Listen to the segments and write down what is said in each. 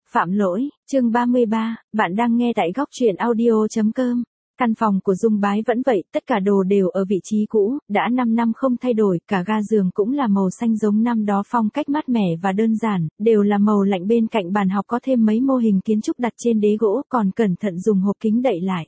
Phạm lỗi, chương 33, bạn đang nghe tại góc truyện audio.com. Căn phòng của Dung Bái vẫn vậy, tất cả đồ đều ở vị trí cũ, đã 5 năm không thay đổi, cả ga giường cũng là màu xanh giống năm đó, phong cách mát mẻ và đơn giản, đều là màu lạnh. Bên cạnh bàn học có thêm mấy mô hình kiến trúc đặt trên đế gỗ, còn cẩn thận dùng hộp kính đậy lại.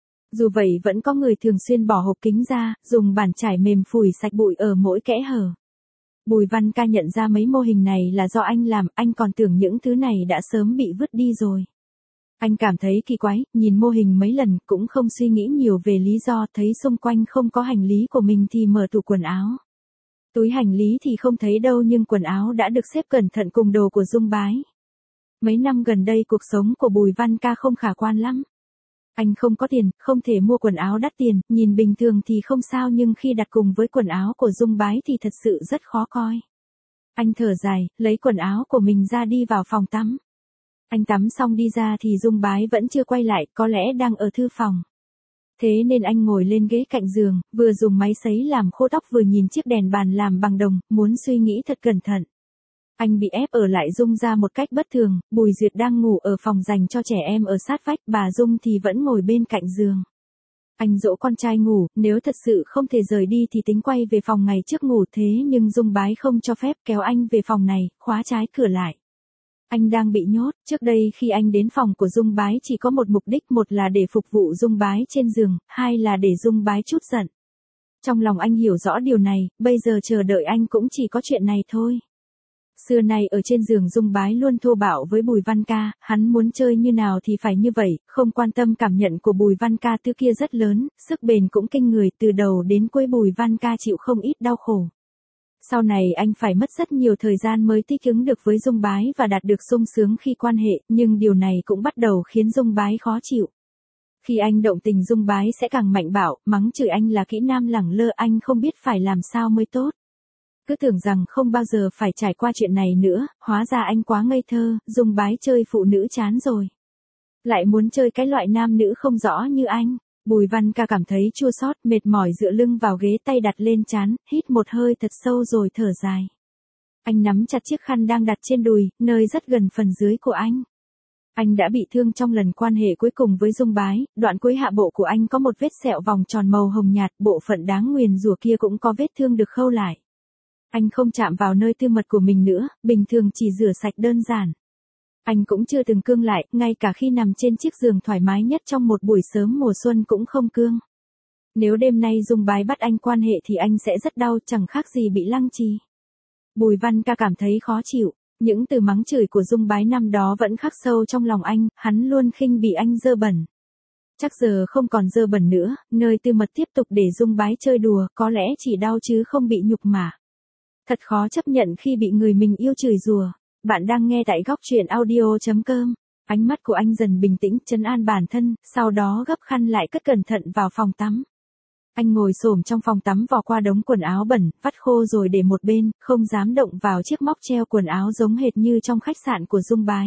Dù vậy vẫn có người thường xuyên bỏ hộp kính ra, dùng bàn chải mềm phủi sạch bụi ở mỗi kẽ hở. Bùi Văn Ca nhận ra mấy mô hình này là do anh làm, anh còn tưởng những thứ này đã sớm bị vứt đi rồi. Anh cảm thấy kỳ quái, nhìn mô hình mấy lần cũng không suy nghĩ nhiều về lý do, thấy xung quanh không có hành lý của mình thì mở tủ quần áo. Túi hành lý thì không thấy đâu, nhưng quần áo đã được xếp cẩn thận cùng đồ của Dung Bái. Mấy năm gần đây cuộc sống của Bùi Văn Ca không khả quan lắm. Anh không có tiền, không thể mua quần áo đắt tiền, nhìn bình thường thì không sao, nhưng khi đặt cùng với quần áo của Dung Bái thì thật sự rất khó coi. Anh thở dài, lấy quần áo của mình ra đi vào phòng tắm. Anh tắm xong đi ra thì Dung Bái vẫn chưa quay lại, có lẽ đang ở thư phòng. Thế nên anh ngồi lên ghế cạnh giường, vừa dùng máy sấy làm khô tóc vừa nhìn chiếc đèn bàn làm bằng đồng, muốn suy nghĩ thật cẩn thận. Anh bị ép ở lại Dung ra một cách bất thường, Bùi Duyệt đang ngủ ở phòng dành cho trẻ em ở sát vách, bà Dung thì vẫn ngồi bên cạnh giường. Anh dỗ con trai ngủ, nếu thật sự không thể rời đi thì tính quay về phòng ngày trước ngủ, thế nhưng Dung Bái không cho phép, kéo anh về phòng này, khóa trái cửa lại. Anh đang bị nhốt, trước đây khi anh đến phòng của Dung Bái chỉ có một mục đích, một là để phục vụ Dung Bái trên giường, hai là để Dung Bái trút giận. Trong lòng anh hiểu rõ điều này, bây giờ chờ đợi anh cũng chỉ có chuyện này thôi. Xưa nay ở trên giường Dung Bái luôn thô bạo với Bùi Văn Ca, hắn muốn chơi như nào thì phải như vậy, không quan tâm cảm nhận của Bùi Văn Ca thứ kia rất lớn, sức bền cũng kinh người, từ đầu đến cuối Bùi Văn Ca chịu không ít đau khổ. Sau này anh phải mất rất nhiều thời gian mới thích ứng được với Dung Bái và đạt được sung sướng khi quan hệ, nhưng điều này cũng bắt đầu khiến Dung Bái khó chịu. Khi anh động tình Dung Bái sẽ càng mạnh bạo, mắng chửi anh là kỹ nam lẳng lơ, anh không biết phải làm sao mới tốt. Cứ tưởng rằng không bao giờ phải trải qua chuyện này nữa, hóa ra anh quá ngây thơ, Dung Bái chơi phụ nữ chán rồi. Lại muốn chơi cái loại nam nữ không rõ như anh. Bùi Văn Ca cảm thấy chua xót, mệt mỏi dựa lưng vào ghế, tay đặt lên trán, hít một hơi thật sâu rồi thở dài. Anh nắm chặt chiếc khăn đang đặt trên đùi, nơi rất gần phần dưới của anh. Anh đã bị thương trong lần quan hệ cuối cùng với Dung Bái, đoạn cuối hạ bộ của anh có một vết sẹo vòng tròn màu hồng nhạt, bộ phận đáng nguyền rủa kia cũng có vết thương được khâu lại. Anh không chạm vào nơi tư mật của mình nữa, bình thường chỉ rửa sạch đơn giản. Anh cũng chưa từng cương lại, ngay cả khi nằm trên chiếc giường thoải mái nhất trong một buổi sớm mùa xuân cũng không cương. Nếu đêm nay Dung Bái bắt anh quan hệ thì anh sẽ rất đau, chẳng khác gì bị lăng trì. Bùi Văn Ca cảm thấy khó chịu, những từ mắng chửi của Dung Bái năm đó vẫn khắc sâu trong lòng anh, hắn luôn khinh bỉ anh dơ bẩn. Chắc giờ không còn dơ bẩn nữa, nơi tư mật tiếp tục để Dung Bái chơi đùa, có lẽ chỉ đau chứ không bị nhục mạ. Thật khó chấp nhận khi bị người mình yêu chửi rủa. Bạn đang nghe tại góc truyện audio.com. Ánh mắt của anh dần bình tĩnh, trấn an bản thân, sau đó gấp khăn lại cất cẩn thận vào phòng tắm. Anh ngồi xổm trong phòng tắm vò qua đống quần áo bẩn, vắt khô rồi để một bên, không dám động vào chiếc móc treo quần áo giống hệt như trong khách sạn của Dung Bái.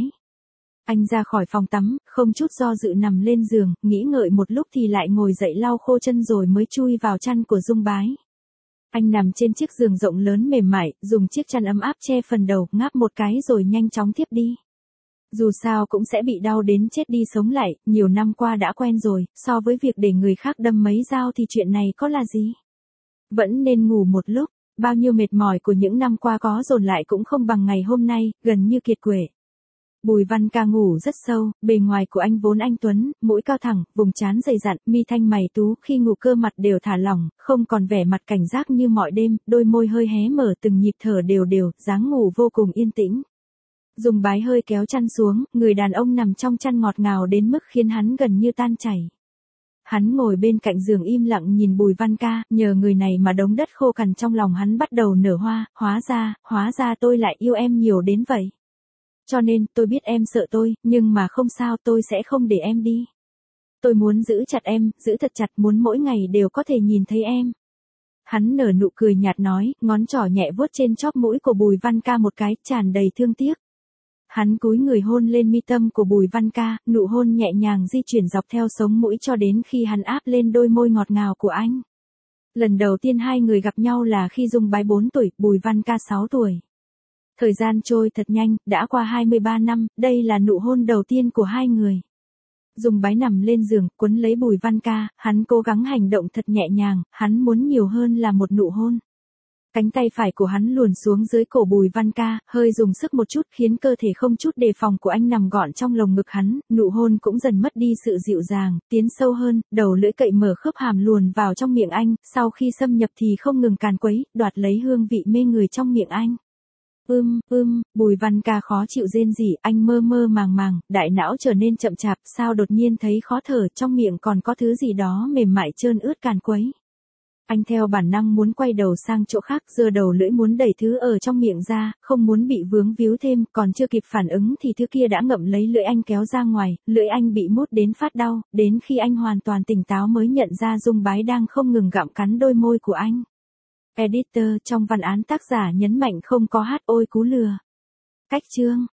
Anh ra khỏi phòng tắm, không chút do dự nằm lên giường, nghĩ ngợi một lúc thì lại ngồi dậy lau khô chân rồi mới chui vào chăn của Dung Bái. Anh nằm trên chiếc giường rộng lớn mềm mại, dùng chiếc chăn ấm áp che phần đầu, ngáp một cái rồi nhanh chóng thiếp đi. Dù sao cũng sẽ bị đau đến chết đi sống lại, nhiều năm qua đã quen rồi, so với việc để người khác đâm mấy dao thì chuyện này có là gì. Vẫn nên ngủ một lúc, bao nhiêu mệt mỏi của những năm qua có dồn lại cũng không bằng ngày hôm nay, gần như kiệt quệ. Bùi Văn Ca ngủ rất sâu, bề ngoài của anh vốn anh tuấn, mũi cao thẳng, vùng trán dày dặn, mi thanh mày tú, khi ngủ cơ mặt đều thả lỏng, không còn vẻ mặt cảnh giác như mọi đêm, đôi môi hơi hé mở, từng nhịp thở đều đều, dáng ngủ vô cùng yên tĩnh. Dung Bái hơi kéo chăn xuống, người đàn ông nằm trong chăn ngọt ngào đến mức khiến hắn gần như tan chảy. Hắn ngồi bên cạnh giường im lặng nhìn Bùi Văn Ca, nhờ người này mà đống đất khô cằn trong lòng hắn bắt đầu nở hoa, hóa ra tôi lại yêu em nhiều đến vậy. Cho nên, tôi biết em sợ tôi, nhưng mà không sao, tôi sẽ không để em đi. Tôi muốn giữ chặt em, giữ thật chặt, muốn mỗi ngày đều có thể nhìn thấy em. Hắn nở nụ cười nhạt nói, ngón trỏ nhẹ vuốt trên chóp mũi của Bùi Văn Ca một cái, tràn đầy thương tiếc. Hắn cúi người hôn lên mi tâm của Bùi Văn Ca, nụ hôn nhẹ nhàng di chuyển dọc theo sống mũi cho đến khi hắn áp lên đôi môi ngọt ngào của anh. Lần đầu tiên hai người gặp nhau là khi Dung Bái 4 tuổi, Bùi Văn Ca 6 tuổi. Thời gian trôi thật nhanh, đã qua 23 năm, đây là nụ hôn đầu tiên của hai người. Dung Bái nằm lên giường, quấn lấy Bùi Văn Ca, hắn cố gắng hành động thật nhẹ nhàng, hắn muốn nhiều hơn là một nụ hôn. Cánh tay phải của hắn luồn xuống dưới cổ Bùi Văn Ca, hơi dùng sức một chút khiến cơ thể không chút đề phòng của anh nằm gọn trong lồng ngực hắn, nụ hôn cũng dần mất đi sự dịu dàng, tiến sâu hơn, đầu lưỡi cậy mở khớp hàm luồn vào trong miệng anh, sau khi xâm nhập thì không ngừng càn quấy, đoạt lấy hương vị mê người trong miệng anh. Bùi Văn Ca khó chịu rên rỉ, anh mơ mơ màng màng, đại não trở nên chậm chạp, sao đột nhiên thấy khó thở, trong miệng còn có thứ gì đó mềm mại trơn ướt càn quấy. Anh theo bản năng muốn quay đầu sang chỗ khác, giơ đầu lưỡi muốn đẩy thứ ở trong miệng ra, không muốn bị vướng víu thêm, còn chưa kịp phản ứng thì thứ kia đã ngậm lấy lưỡi anh kéo ra ngoài, lưỡi anh bị mút đến phát đau, đến khi anh hoàn toàn tỉnh táo mới nhận ra Dung Bái đang không ngừng gặm cắn đôi môi của anh. Editor, trong văn án tác giả nhấn mạnh không có hát ôi cú lừa. Cách chương